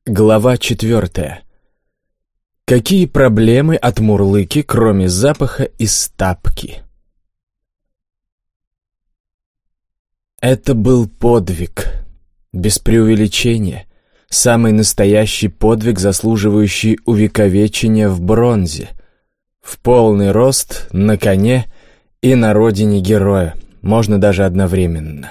Глава 4. Какие проблемы от мурлыки, кроме запаха из тапки? Это был подвиг, без преувеличения, самый настоящий подвиг, заслуживающий увековечения в бронзе, в полный рост, на коне и на родине героя, можно даже одновременно.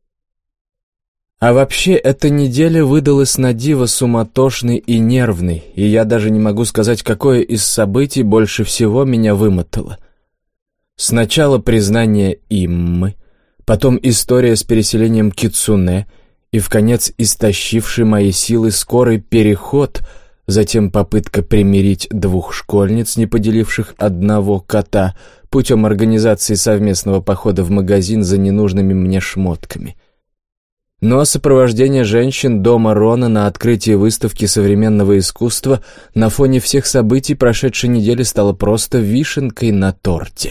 А вообще, эта неделя выдалась на диво суматошной и нервной, и я даже не могу сказать, какое из событий больше всего меня вымотало. Сначала признание Иммы, потом история с переселением Кицуне и, вконец, истощивший мои силы скорый переход, затем попытка примирить двух школьниц, не поделивших одного кота, путем организации совместного похода в магазин за ненужными мне шмотками. Но сопровождение женщин дома Рона на открытии выставки современного искусства на фоне всех событий прошедшей недели стало просто вишенкой на торте.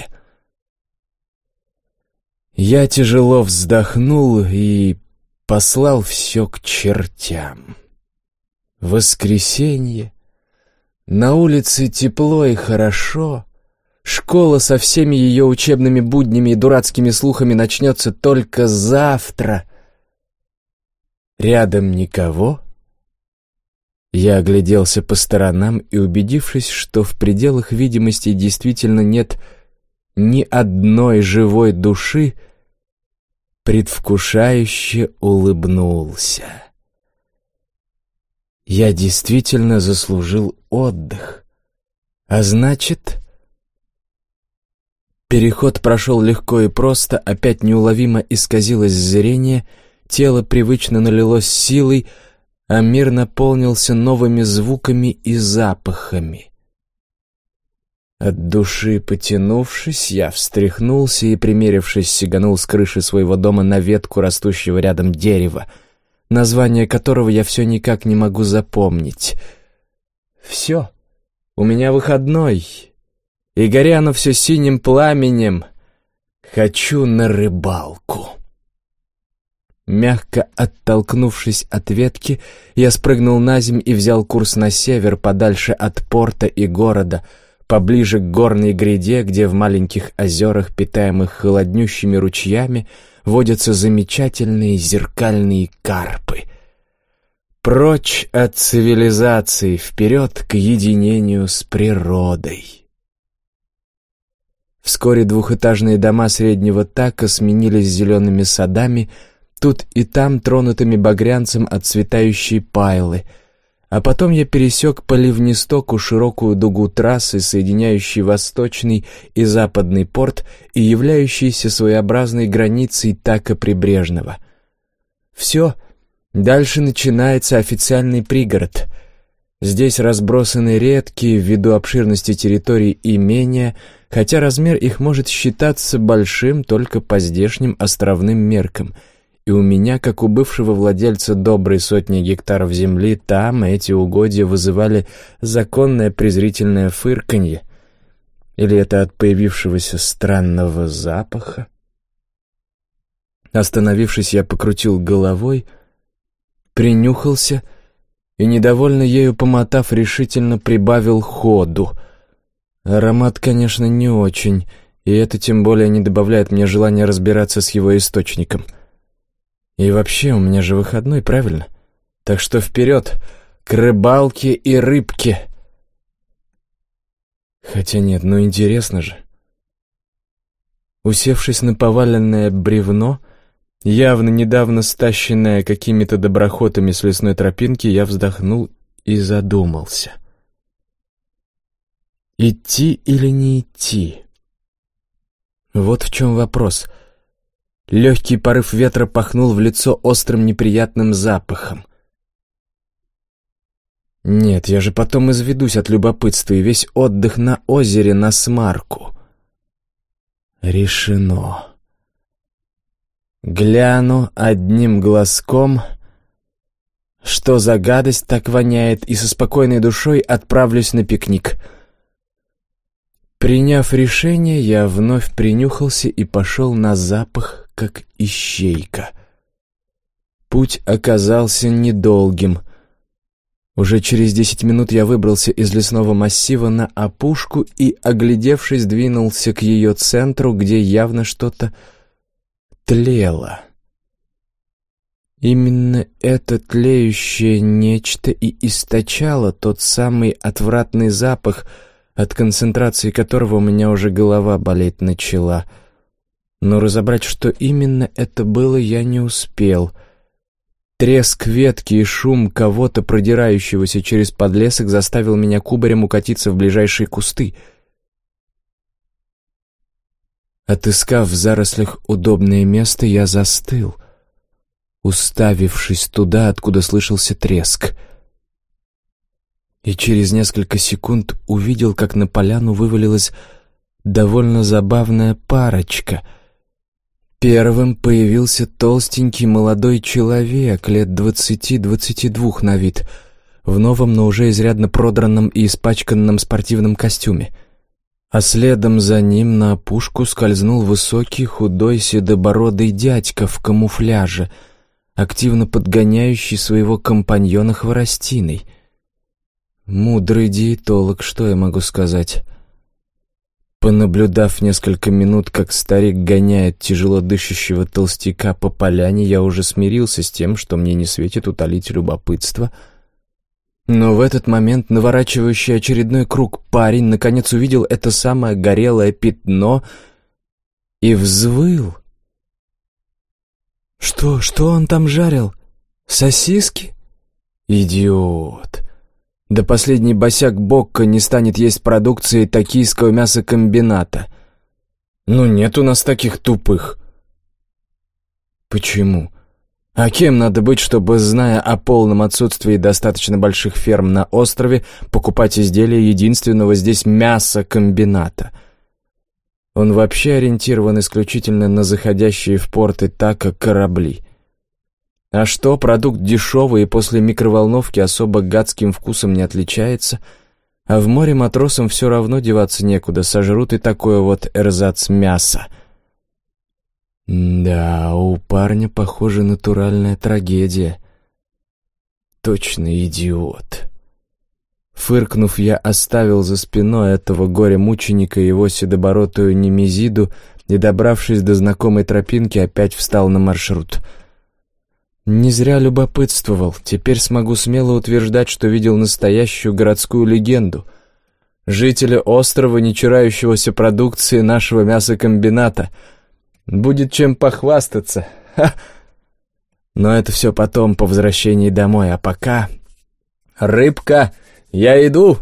Я тяжело вздохнул и послал все к чертям. Воскресенье. На улице тепло и хорошо. Школа со всеми ее учебными буднями и дурацкими слухами начнется только завтра. Рядом никого. Я огляделся по сторонам и, убедившись, что в пределах видимости действительно нет ни одной живой души, предвкушающе улыбнулся. Я действительно заслужил отдых. А значит... Переход прошел легко и просто, опять неуловимо исказилось зрение, тело привычно налилось силой, а мир наполнился новыми звуками и запахами. От души потянувшись, я встряхнулся и, примерившись, сиганул с крыши своего дома на ветку растущего рядом дерева, название которого я все никак не могу запомнить. Все, у меня выходной, и горя оно все синим пламенем. Хочу на рыбалку. Мягко оттолкнувшись от ветки, я спрыгнул на земь и взял курс на север, подальше от порта и города, поближе к горной гряде, где в маленьких озерах, питаемых холоднющими ручьями, водятся замечательные зеркальные карпы. Прочь от цивилизации, вперед к единению с природой. Вскоре двухэтажные дома среднего така сменились зелеными садами, тут и там тронутыми багрянцем отцветающей пайлы, а потом я пересек по ливнестоку широкую дугу трассы, соединяющей восточный и западный порт и являющейся своеобразной границей така прибрежного. Все, дальше начинается официальный пригород. Здесь разбросаны редкие, ввиду обширности территорий, имения, хотя размер их может считаться большим только по здешним островным меркам — и у меня, как у бывшего владельца доброй сотни гектаров земли, там эти угодья вызывали законное презрительное фырканье. Или это от появившегося странного запаха? Остановившись, я покрутил головой, принюхался и, недовольно ею помотав, решительно прибавил ходу. Аромат, конечно, не очень, и это тем более не добавляет мне желания разбираться с его источником. И вообще, у меня же выходной, правильно? Так что вперед, к рыбалке и рыбке. Хотя нет, ну интересно же. Усевшись на поваленное бревно, явно недавно стащенное какими-то доброхотами с лесной тропинки, я вздохнул и задумался. Идти или не идти? Вот в чем вопрос. Легкий порыв ветра пахнул в лицо острым неприятным запахом. Нет, я же потом изведусь от любопытства, и весь отдых на озере насмарку. Решено. Гляну одним глазком, что за гадость так воняет, и со спокойной душой отправлюсь на пикник. Приняв решение, я вновь принюхался и пошел на запах, как ищейка. Путь оказался недолгим. Уже через 10 минут я выбрался из лесного массива на опушку и, оглядевшись, двинулся к ее центру, где явно что-то тлело. Именно это тлеющее нечто и источало тот самый отвратный запах, от концентрации которого у меня уже голова болеть начала. Но разобрать, что именно это было, я не успел. Треск ветки и шум кого-то, продирающегося через подлесок, заставил меня кубарем укатиться в ближайшие кусты. Отыскав в зарослях удобное место, я застыл, уставившись туда, откуда слышался треск. И через несколько секунд увидел, как на поляну вывалилась довольно забавная парочка. Первым появился толстенький молодой человек, лет 20-22 на вид, в новом, но уже изрядно продранном и испачканном спортивном костюме. А следом за ним на опушку скользнул высокий, худой, седобородый дядька в камуфляже, активно подгоняющий своего компаньона хворостиной. Мудрый диетолог, что я могу сказать? Понаблюдав несколько минут, как старик гоняет тяжело дышащего толстяка по поляне, я уже смирился с тем, что мне не светит утолить любопытство. Но в этот момент наворачивающий очередной круг парень наконец увидел это самое горелое пятно и взвыл. Что он там жарил? Сосиски? Идиот! Да последний босяк Бокко не станет есть продукции токийского мясокомбината. Ну нет у нас таких тупых. Почему? А кем надо быть, чтобы, зная о полном отсутствии достаточно больших ферм на острове, покупать изделия единственного здесь мясокомбината? Он вообще ориентирован исключительно на заходящие в порты Така корабли. А что, продукт дешевый и после микроволновки особо гадским вкусом не отличается, а в море матросам все равно деваться некуда, сожрут и такое вот эрзац мяса. Да, у парня, похоже, натуральная трагедия. Точно идиот. Фыркнув, я оставил за спиной этого горе-мученика и его седобородую Немезиду и, добравшись до знакомой тропинки, опять встал на маршрут. Не зря любопытствовал, теперь смогу смело утверждать, что видел настоящую городскую легенду. Жители острова, не чурающегося продукции нашего мясокомбината. Будет чем похвастаться. Ха! Но это все потом, по возвращении домой, а пока... «Рыбка, я иду!»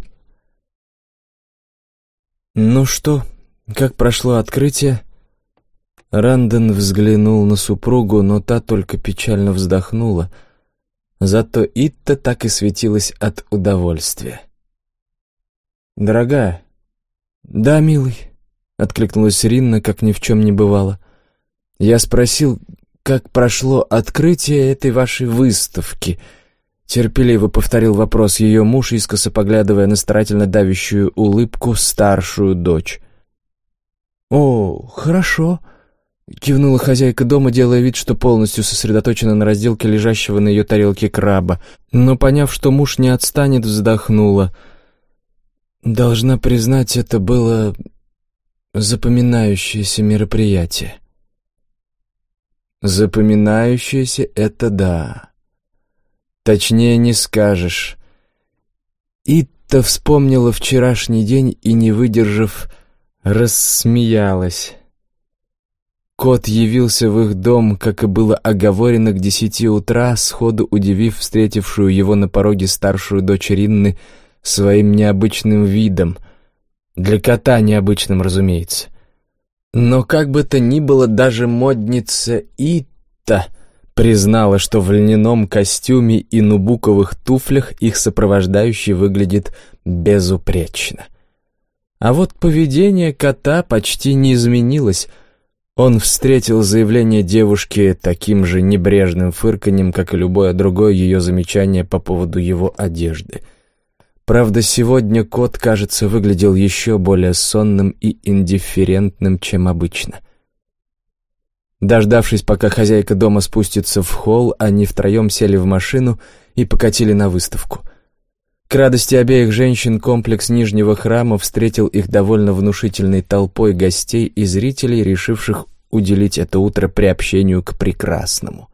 Ну что, как прошло открытие? Ранден взглянул на супругу, но та только печально вздохнула. Зато Итта так и светилась от удовольствия. «Дорогая?» «Да, милый», — откликнулась Ринна, как ни в чем не бывало. «Я спросил, как прошло открытие этой вашей выставки?» Терпеливо повторил вопрос ее муж, искоса поглядывая на старательно давящую улыбку старшую дочь. «О, хорошо», — кивнула хозяйка дома, делая вид, что полностью сосредоточена на разделке лежащего на ее тарелке краба, но, поняв, что муж не отстанет, вздохнула. «Должна признать, это было запоминающееся мероприятие». «Запоминающееся — это да. Точнее не скажешь». Итта вспомнила вчерашний день и, не выдержав, рассмеялась. Кот явился в их дом, как и было оговорено, к 10 утра, сходу удивив встретившую его на пороге старшую дочь Ринны своим необычным видом. Для кота необычным, разумеется. Но как бы то ни было, даже модница Итта признала, что в льняном костюме и нубуковых туфлях их сопровождающий выглядит безупречно. А вот поведение кота почти не изменилось. Он встретил заявление девушки таким же небрежным фырканьем, как и любое другое ее замечание по поводу его одежды. Правда, сегодня кот, кажется, выглядел еще более сонным и индифферентным, чем обычно. Дождавшись, пока хозяйка дома спустится в холл, они втроем сели в машину и покатили на выставку. К радости обеих женщин комплекс Нижнего храма встретил их довольно внушительной толпой гостей и зрителей, решивших уделить это утро приобщению к прекрасному.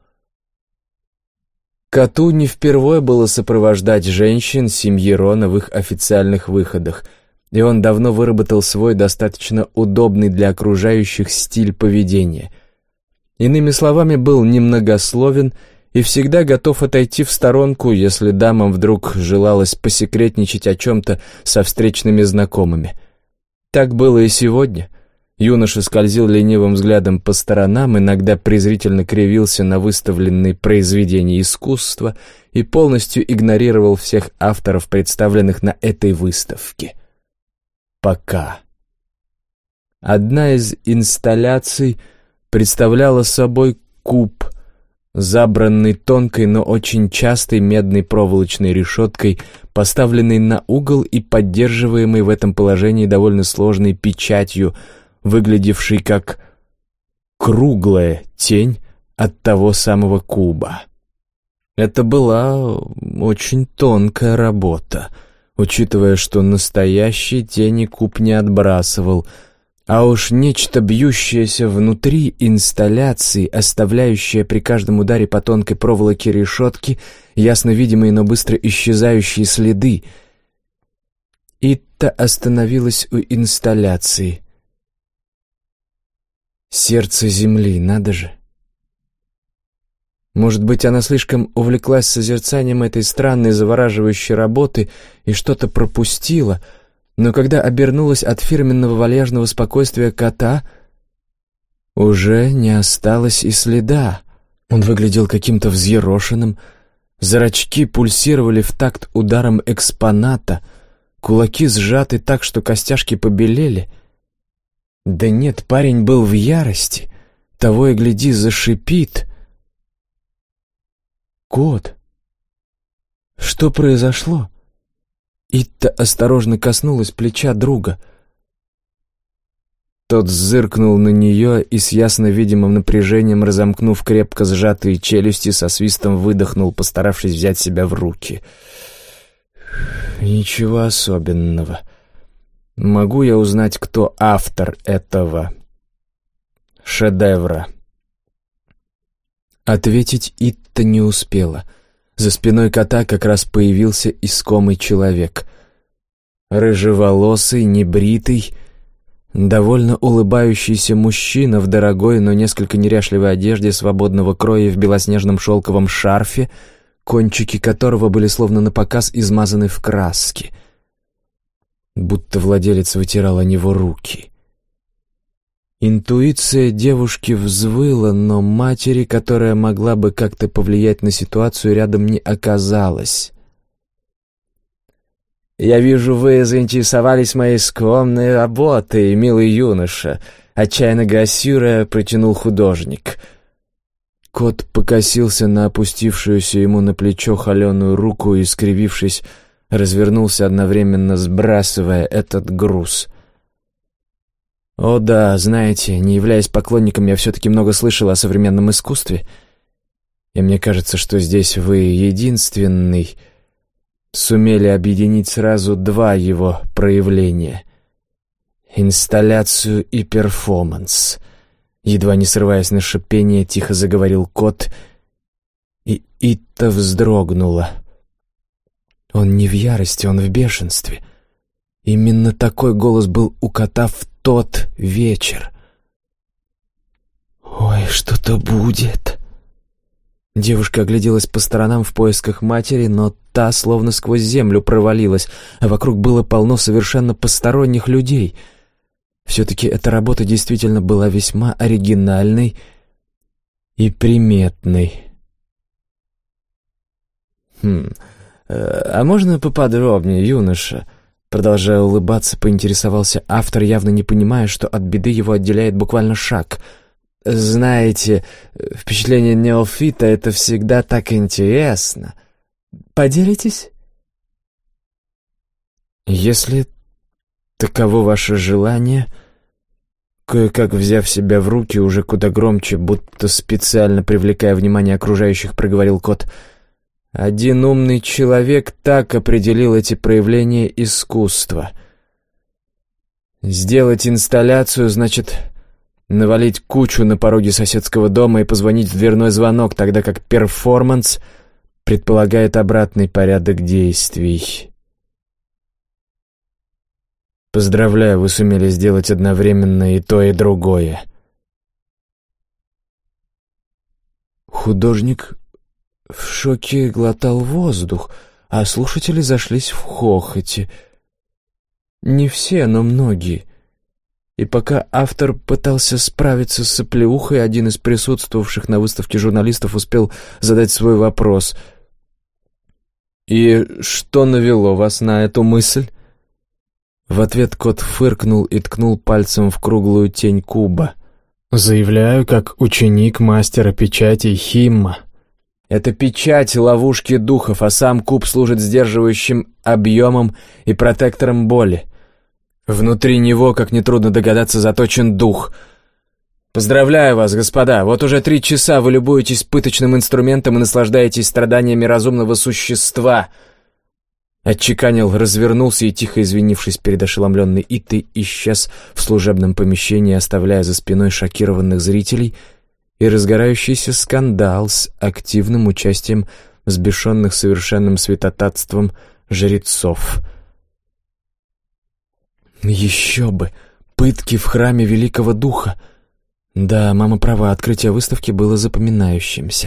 Коту не впервой было сопровождать женщин семьи Рона в их официальных выходах, и он давно выработал свой достаточно удобный для окружающих стиль поведения. Иными словами, был немногословен и всегда готов отойти в сторонку, если дамам вдруг желалось посекретничать о чем-то со встречными знакомыми. Так было и сегодня. Юноша скользил ленивым взглядом по сторонам, иногда презрительно кривился на выставленные произведения искусства и полностью игнорировал всех авторов, представленных на этой выставке. Пока. Одна из инсталляций представляла собой куб, забранный тонкой, но очень частой медной проволочной решеткой, поставленный на угол и поддерживаемый в этом положении довольно сложной печатью, выглядевшей как круглая тень от того самого куба. Это была очень тонкая работа, учитывая, что настоящий тени куб не отбрасывал, а уж нечто бьющееся внутри инсталляции, оставляющее при каждом ударе по тонкой проволоке решетки ясно видимые, но быстро исчезающие следы. Итта остановилась у инсталляции. Сердце земли, надо же. Может быть, она слишком увлеклась созерцанием этой странной завораживающей работы и что-то пропустила, но когда обернулась от фирменного вальяжного спокойствия кота, уже не осталось и следа. Он выглядел каким-то взъерошенным, зрачки пульсировали в такт ударом экспоната, кулаки сжаты так, что костяшки побелели. Да нет, парень был в ярости, того и гляди, зашипит. «Кот, что произошло?» Итта осторожно коснулась плеча друга. Тот зыркнул на нее и с ясно видимым напряжением, разомкнув крепко сжатые челюсти, со свистом выдохнул, постаравшись взять себя в руки. «Ничего особенного. Могу я узнать, кто автор этого шедевра?» Ответить Итта не успела. За спиной кота как раз появился искомый человек. Рыжеволосый, небритый, довольно улыбающийся мужчина в дорогой, но несколько неряшливой одежде свободного кроя в белоснежном шелковом шарфе, кончики которого были словно напоказ измазаны в краске, будто владелец вытирал о него руки. Интуиция девушки взвыла, но матери, которая могла бы как-то повлиять на ситуацию, рядом не оказалось. «Я вижу, вы заинтересовались моей скромной работой, милый юноша», — отчаянно грассируя протянул художник. Кот покосился на опустившуюся ему на плечо холеную руку и, скривившись, развернулся, одновременно сбрасывая этот груз. «О да, знаете, не являясь поклонником, я все-таки много слышал о современном искусстве, и мне кажется, что здесь вы единственный сумели объединить сразу два его проявления — инсталляцию и перформанс». Едва не срываясь на шипение, тихо заговорил кот, и Итта вздрогнула. Он не в ярости, он в бешенстве. Именно такой голос был у кота в тот вечер. «Ой, что-то будет!» Девушка огляделась по сторонам в поисках матери, но та словно сквозь землю провалилась, а вокруг было полно совершенно посторонних людей. Все-таки эта работа действительно была весьма оригинальной и приметной. «А можно поподробнее, юноша?» Продолжая улыбаться, поинтересовался автор, явно не понимая, что от беды его отделяет буквально шаг. «Знаете, впечатление неофита — это всегда так интересно. Поделитесь?» «Если таково ваше желание...» Кое-как взяв себя в руки, уже куда громче, будто специально привлекая внимание окружающих, проговорил кот. Один умный человек так определил эти проявления искусства. Сделать инсталляцию значит навалить кучу на пороге соседского дома и позвонить в дверной звонок, тогда как перформанс предполагает обратный порядок действий. Поздравляю, вы сумели сделать одновременно и то, и другое. Художник в шоке глотал воздух, а слушатели зашлись в хохоте. Не все, но многие. И пока автор пытался справиться с оплеухой, один из присутствовавших на выставке журналистов успел задать свой вопрос. «И что навело вас на эту мысль?» В ответ кот фыркнул и ткнул пальцем в круглую тень куба. «Заявляю, как ученик мастера печатей Химма. Это печать ловушки духов, а сам куб служит сдерживающим объемом и протектором боли. Внутри него, как нетрудно догадаться, заточен дух. Поздравляю вас, господа, вот уже 3 часа вы любуетесь пыточным инструментом и наслаждаетесь страданиями разумного существа». Отчеканил, развернулся и, тихо извинившись перед ошеломленной Итой, исчез в служебном помещении, оставляя за спиной шокированных зрителей и разгорающийся скандал с активным участием взбешенных совершенным святотатством жрецов. Еще бы! Пытки в храме Великого Духа! Да, мама права, открытие выставки было запоминающимся.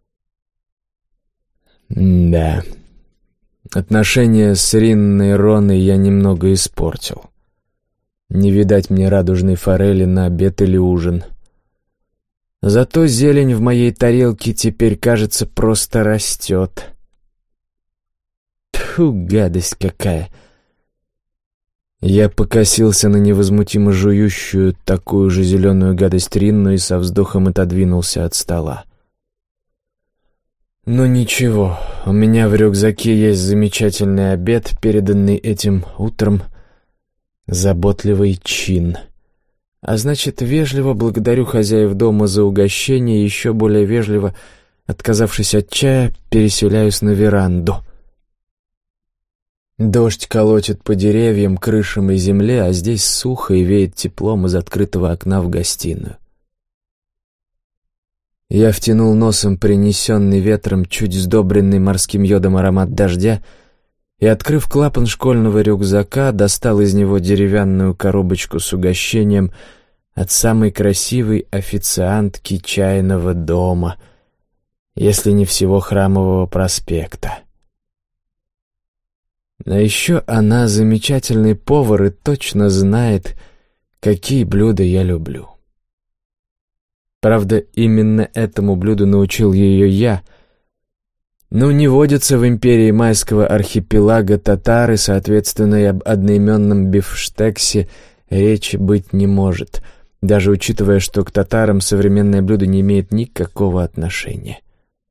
Да... Отношения с Ринной Роной я немного испортил. Не видать мне радужной форели на обед или ужин. Зато зелень в моей тарелке теперь, кажется, просто растет. Тьфу, гадость какая! Я покосился на невозмутимо жующую такую же зеленую гадость Ринну и со вздохом отодвинулся от стола. «Ну ничего, у меня в рюкзаке есть замечательный обед, переданный этим утром, заботливый чин. А значит, вежливо благодарю хозяев дома за угощение, еще более вежливо, отказавшись от чая, переселяюсь на веранду. Дождь колотит по деревьям, крышам и земле, а здесь сухо и веет теплом из открытого окна в гостиную. Я втянул носом принесенный ветром, чуть сдобренный морским йодом аромат дождя и, открыв клапан школьного рюкзака, достал из него деревянную коробочку с угощением от самой красивой официантки чайного дома, если не всего Храмового проспекта. А еще она замечательный повар и точно знает, какие блюда я люблю. Правда, именно этому блюду научил ее я. Ну, не водятся в империи майского архипелага татары, соответственно, и об одноименном бифштексе речи быть не может, даже учитывая, что к татарам современное блюдо не имеет никакого отношения.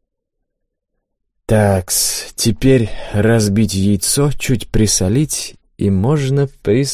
Такс, теперь разбить яйцо, чуть присолить, и можно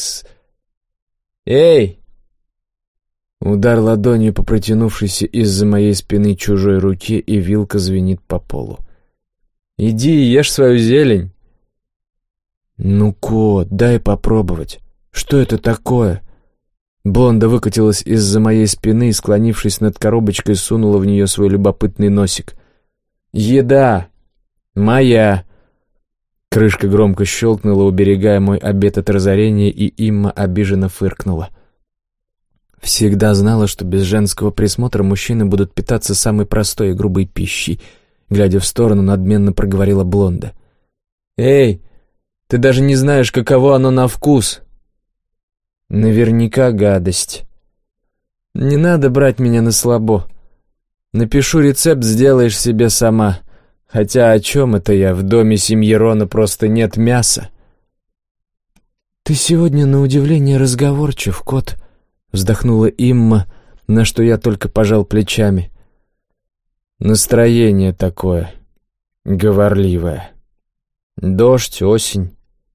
Эй! Удар ладонью по протянувшейся из-за моей спины чужой руке, и вилка звенит по полу. «Иди и ешь свою зелень!» «Ну, кот, дай попробовать. Что это такое?» Блонда выкатилась из-за моей спины и, склонившись над коробочкой, сунула в нее свой любопытный носик. «Еда! Моя!» Крышка громко щелкнула, уберегая мой обед от разорения, и Имма обиженно фыркнула. Всегда знала, что без женского присмотра мужчины будут питаться самой простой и грубой пищей. Глядя в сторону, надменно проговорила Блонда. «Эй, ты даже не знаешь, каково оно на вкус!» «Наверняка гадость. Не надо брать меня на слабо. Напишу рецепт, сделаешь себе сама. Хотя о чем это я? В доме семьи Рона просто нет мяса». «Ты сегодня, на удивление, разговорчив, кот», — вздохнула Имма, на что я только пожал плечами. «Настроение такое, говорливое. Дождь, осень».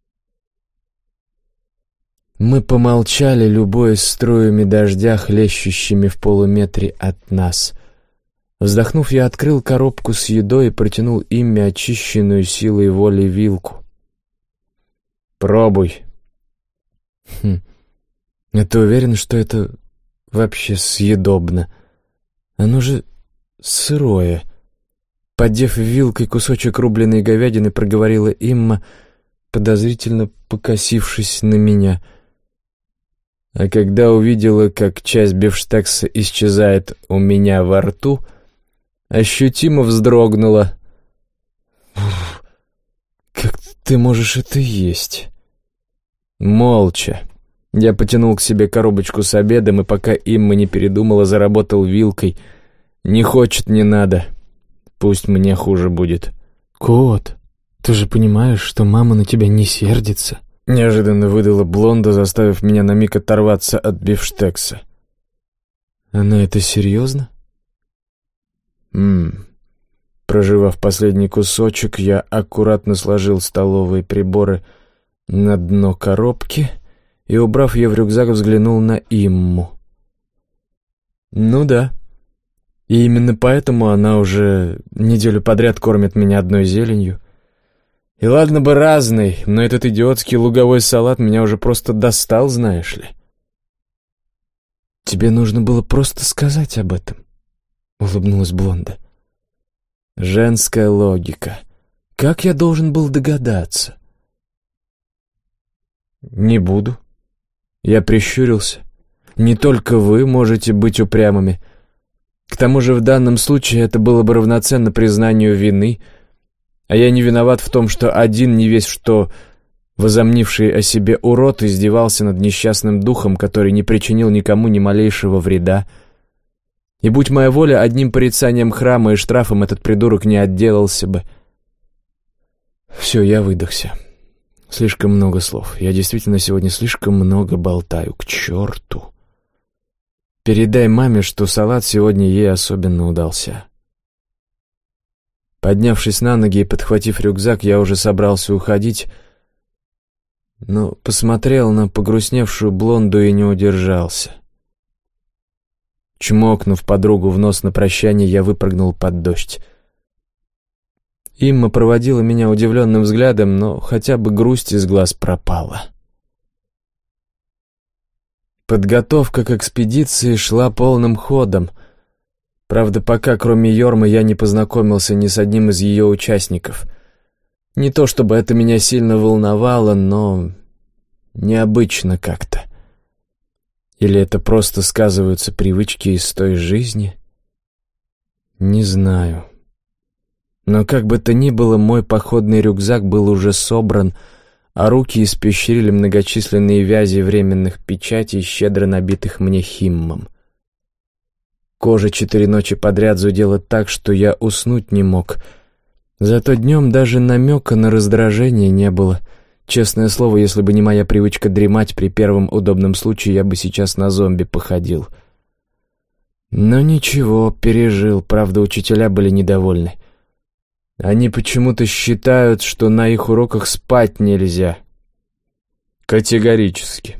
Мы помолчали, любуясь струями дождя, хлещущими в полуметре от нас. Вздохнув, я открыл коробку с едой и протянул Имме очищенную силой воли вилку. «Пробуй». А ты уверен, что это вообще съедобно? Оно же сырое. Поддев вилкой кусочек рубленой говядины, проговорила Имма, подозрительно покосившись на меня. А когда увидела, как часть бифштекса исчезает у меня во рту, ощутимо вздрогнула. «Как ты можешь это есть?» Молча. Я потянул к себе коробочку с обедом, и пока Имма не передумала, заработал вилкой. «Не хочет, не надо. Пусть мне хуже будет». «Кот, ты же понимаешь, что мама на тебя не сердится?» Неожиданно выдала блонда, заставив меня на миг оторваться от бифштекса. «Она это серьезно?» Прожевав последний кусочек, я аккуратно сложил столовые приборы на дно коробки и, убрав ее в рюкзак, взглянул на Имму. «Ну да. И именно поэтому она уже неделю подряд кормит меня одной зеленью. И ладно бы разной, но этот идиотский луговой салат меня уже просто достал, знаешь ли». «Тебе нужно было просто сказать об этом», — улыбнулась блонда. «Женская логика. Как я должен был догадаться?» «Не буду». Я прищурился. «Не только вы можете быть упрямыми. К тому же в данном случае это было бы равноценно признанию вины, а я не виноват в том, что один невесть что возомнивший о себе урод издевался над несчастным духом, который не причинил никому ни малейшего вреда. И будь моя воля, одним порицанием храма и штрафом этот придурок не отделался бы». Все, я выдохся. Слишком много слов. Я действительно сегодня слишком много болтаю. К черту. Передай маме, что салат сегодня ей особенно удался. Поднявшись на ноги и подхватив рюкзак, я уже собрался уходить, но посмотрел на погрустневшую блонду и не удержался. Чмокнув подругу в нос на прощание, я выпрыгнул под дождь. Имма проводила меня удивленным взглядом, но хотя бы грусть из глаз пропала. Подготовка к экспедиции шла полным ходом. Правда, пока, кроме Йормы, я не познакомился ни с одним из ее участников. Не то чтобы это меня сильно волновало, но необычно как-то. Или это просто сказываются привычки из той жизни? Не знаю. Но как бы то ни было, мой походный рюкзак был уже собран, а руки испещрили многочисленные вязи временных печатей, щедро набитых мне химмом. Кожа 4 ночи подряд зудела так, что я уснуть не мог. Зато днем даже намека на раздражение не было. Честное слово, если бы не моя привычка дремать при первом удобном случае, я бы сейчас на зомби походил. Но ничего, пережил, правда, учителя были недовольны. Они почему-то считают, что на их уроках спать нельзя. Категорически.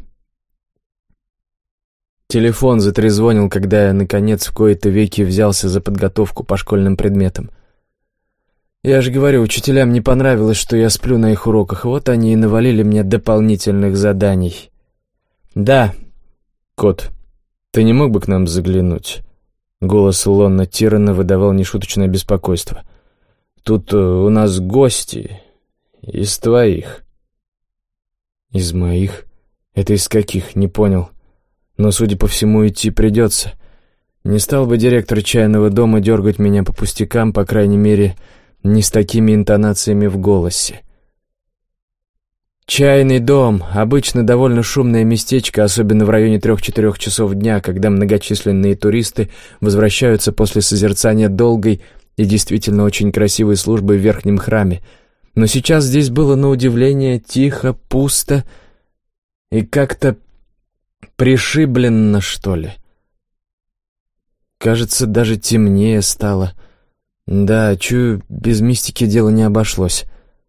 Телефон затрезвонил, когда я, наконец, в кои-то веки взялся за подготовку по школьным предметам. Я же говорю, учителям не понравилось, что я сплю на их уроках, вот они и навалили мне дополнительных заданий. «Да, кот, ты не мог бы к нам заглянуть?» Голос Лонна Тирана выдавал нешуточное беспокойство. «Тут у нас гости из твоих». «Из моих? Это из каких? Не понял. Но, судя по всему, идти придется. Не стал бы директор чайного дома дергать меня по пустякам, по крайней мере, не с такими интонациями в голосе. Чайный дом — обычно довольно шумное местечко, особенно в районе 3-4 часов дня, когда многочисленные туристы возвращаются после созерцания долгой и действительно очень красивой службы в верхнем храме. Но сейчас здесь было на удивление тихо, пусто и как-то пришибленно, что ли. Кажется, даже темнее стало. Да, чую, без мистики дело не обошлось.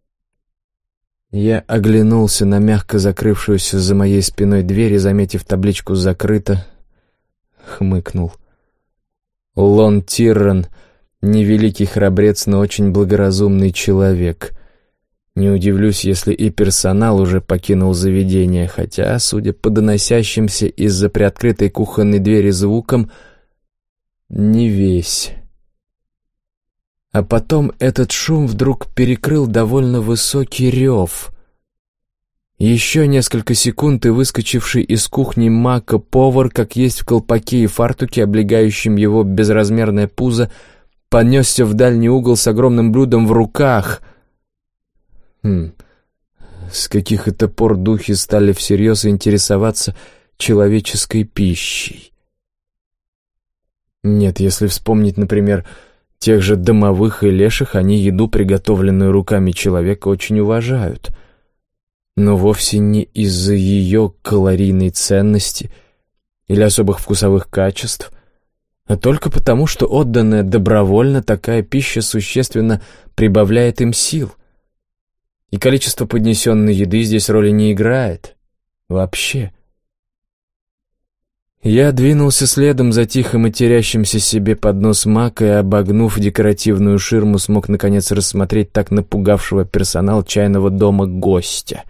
Я оглянулся на мягко закрывшуюся за моей спиной дверь и, заметив табличку «Закрыто», хмыкнул. Лон Тирран — невеликий храбрец, но очень благоразумный человек. Не удивлюсь, если и персонал уже покинул заведение, хотя, судя по доносящимся из-за приоткрытой кухонной двери звукам, не весь. А потом этот шум вдруг перекрыл довольно высокий рев. Еще несколько секунд, и выскочивший из кухни Мака повар, как есть в колпаке и фартуке, облегающем его безразмерное пузо, понесся в дальний угол с огромным блюдом в руках. С каких это пор духи стали всерьез интересоваться человеческой пищей? Нет, если вспомнить, например, тех же домовых и леших, они еду, приготовленную руками человека, очень уважают. Но вовсе не из-за ее калорийной ценности или особых вкусовых качеств, а только потому, что отданная добровольно такая пища существенно прибавляет им сил. И количество поднесенной еды здесь роли не играет. Вообще. Я двинулся следом за тихо матерящимся себе под нос Мака и, обогнув декоративную ширму, смог наконец рассмотреть так напугавшего персонал чайного дома гостя.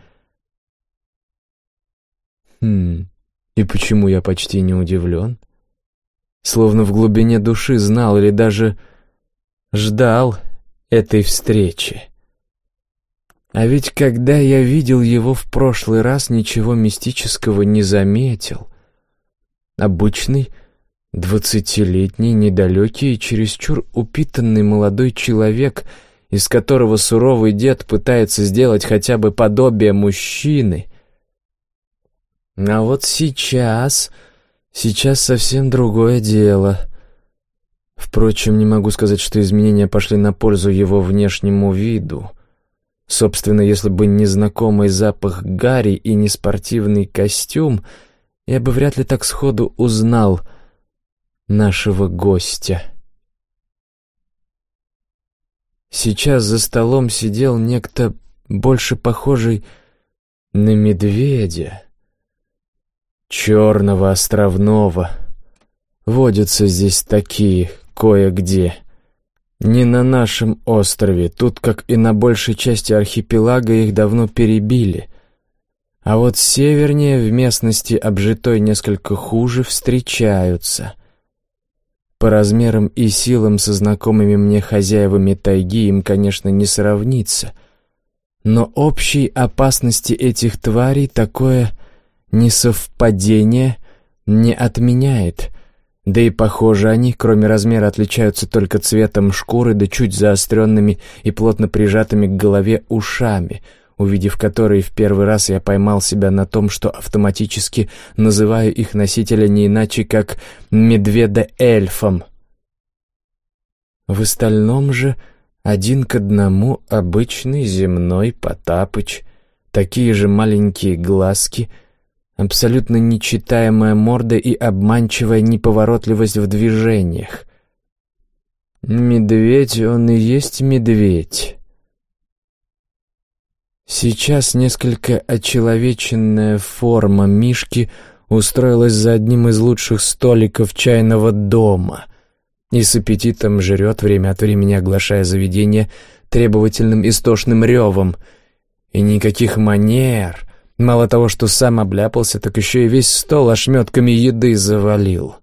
И почему я почти не удивлен? Словно в глубине души знал или даже ждал этой встречи. А ведь когда я видел его в прошлый раз, ничего мистического не заметил. Обычный, 20-летний, недалекий и чересчур упитанный молодой человек, из которого суровый дед пытается сделать хотя бы подобие мужчины. А вот сейчас совсем другое дело. Впрочем, не могу сказать, что изменения пошли на пользу его внешнему виду. Собственно, если бы не знакомый запах гари и не спортивный костюм, я бы вряд ли так сходу узнал нашего гостя. Сейчас за столом сидел некто, больше похожий на медведя. Черного, островного. Водятся здесь такие кое-где. Не на нашем острове, тут, как и на большей части архипелага, их давно перебили. А вот севернее, в местности, обжитой несколько хуже, встречаются. По размерам и силам со знакомыми мне хозяевами тайги им, конечно, не сравнится. Но общей опасности этих тварей такое несовпадение не отменяет. Да и, похоже, они, кроме размера, отличаются только цветом шкуры да чуть заостренными и плотно прижатыми к голове ушами, увидев которые в первый раз я поймал себя на том, что автоматически называю их носителя не иначе, как медведя-эльфом. В остальном же один к одному обычный земной Потапыч, такие же маленькие глазки, абсолютно нечитаемая морда и обманчивая неповоротливость в движениях. Медведь, он и есть медведь. Сейчас несколько очеловеченная форма Мишки устроилась за одним из лучших столиков чайного дома и с аппетитом жрет, время от времени оглашая заведение требовательным истошным ревом. И никаких манер. Мало того, что сам обляпался, так еще и весь стол ошметками еды завалил.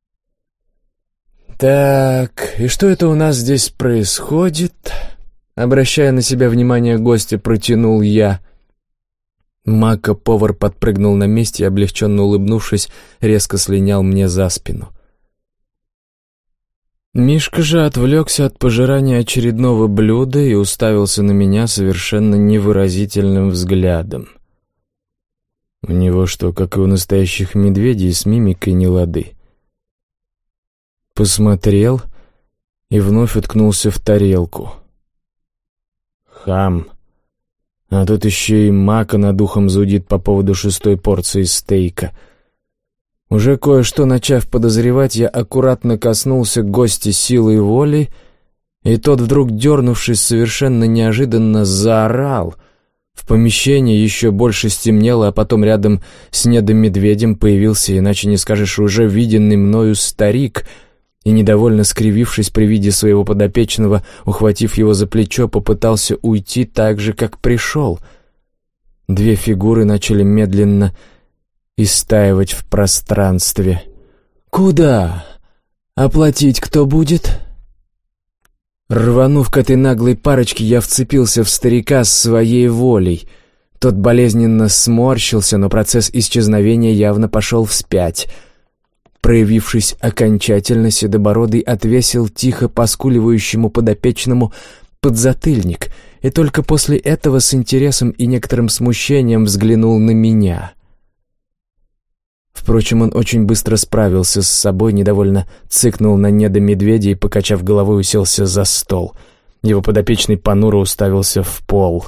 Так, и что это у нас здесь происходит? Обращая на себя внимание гостя, протянул я. Мака-повар подпрыгнул на месте и, облегченно улыбнувшись, резко слинял мне за спину. Мишка же отвлекся от пожирания очередного блюда и уставился на меня совершенно невыразительным взглядом. У него что, как и у настоящих медведей, с мимикой не лады? Посмотрел и вновь уткнулся в тарелку. Хам. А тут еще и Мака над ухом зудит по поводу 6-й порции стейка. Уже кое-что начав подозревать, я аккуратно коснулся гостя силой воли, и тот, вдруг дернувшись, совершенно неожиданно заорал. В помещении еще больше стемнело, а потом рядом с недомедведем появился, иначе не скажешь, уже виденный мною старик, и, недовольно скривившись при виде своего подопечного, ухватив его за плечо, попытался уйти так же, как пришел. Две фигуры начали медленно истаивать в пространстве. «Куда? Оплатить кто будет?» Рванув к этой наглой парочке, я вцепился в старика с своей волей. Тот болезненно сморщился, но процесс исчезновения явно пошел вспять. Проявившись окончательно, Седобородый отвесил тихо поскуливающему подопечному подзатыльник, и только после этого с интересом и некоторым смущением взглянул на меня. Впрочем, он очень быстро справился с собой, недовольно цыкнул на недомедведя и, покачав головой, уселся за стол. Его подопечный понуро уставился в пол.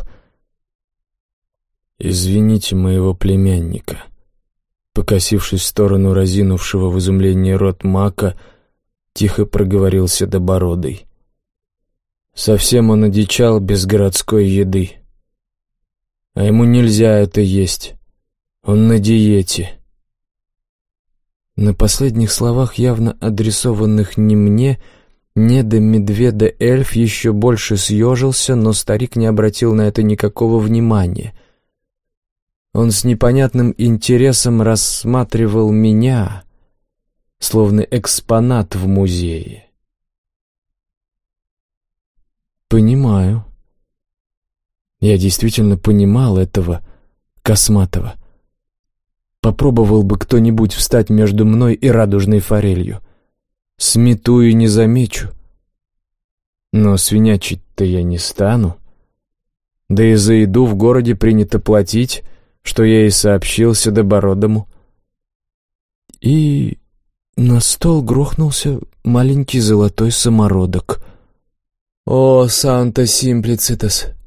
«Извините моего племянника», — покосившись в сторону разинувшего в изумлении рот мака, тихо проговорил Седобородый. «Совсем он одичал без городской еды. А ему нельзя это есть. Он на диете». На последних словах, явно адресованных не мне, недомедведа-эльф еще больше съежился, но старик не обратил на это никакого внимания. Он с непонятным интересом рассматривал меня, словно экспонат в музее. «Понимаю». Я действительно понимал этого косматого. Попробовал бы кто-нибудь встать между мной и радужной форелью. Смету и не замечу. Но свинячить-то я не стану. Да и за еду в городе принято платить, что я и сообщил Седобородому. И на стол грохнулся маленький золотой самородок. «О, Санта Симплицитас!